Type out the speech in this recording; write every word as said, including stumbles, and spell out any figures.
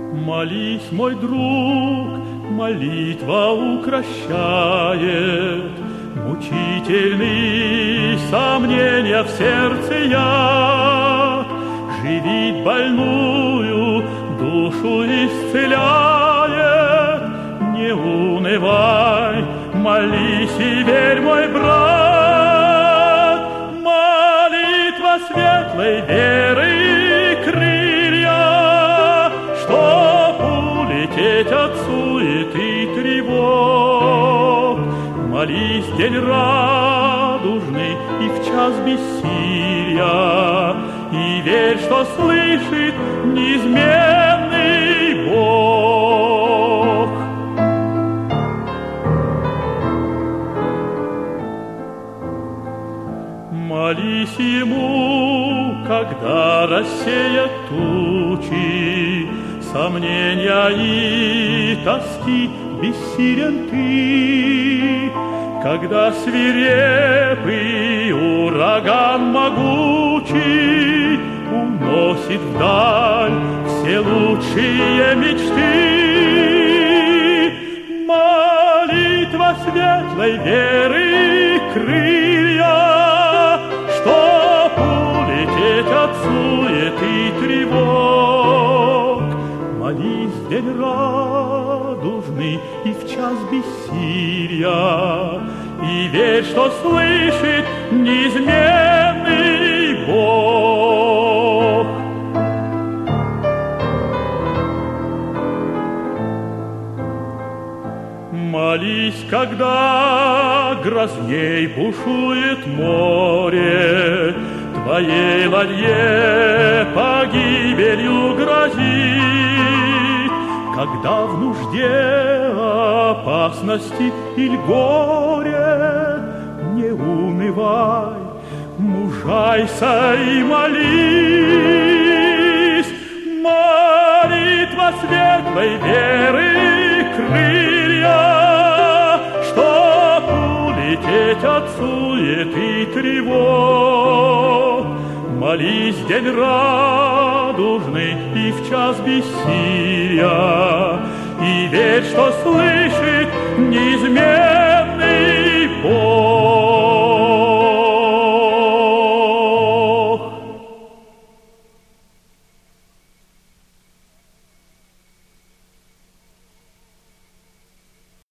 Молись, мой друг, молитва укрощает мучительный сомнения в сердце яд, живит больную, душу исцеляет. Не унывай, молись и верь, мой брат. Молитва светлой веры крылья, чтоб улететь от суеты и тревог. Молись день радужный и в час бессилия, и верь, что слышит неизменный Бог. Молись Ему, когда рассеят тучи, сомнения и тоски бессилен ты, когда свирепый ураган могучий уносит вдаль все лучшие мечты. Молитва светлой веры крылья, чтоб улететь от суеты и тревог. Молись в день радужный и в час бессилия, и верь, что слышит неизменный Бог. Молись, когда грозней бушует море, твоей ладье погибелью грозит, когда в нужде, опасности или горе. Не унывай, мужайся и молись. Молитва светлой веры крылья, чтоб улететь от суеты и тревог. Молись день радужный и в час бессилия, и верь, что слышит неизменно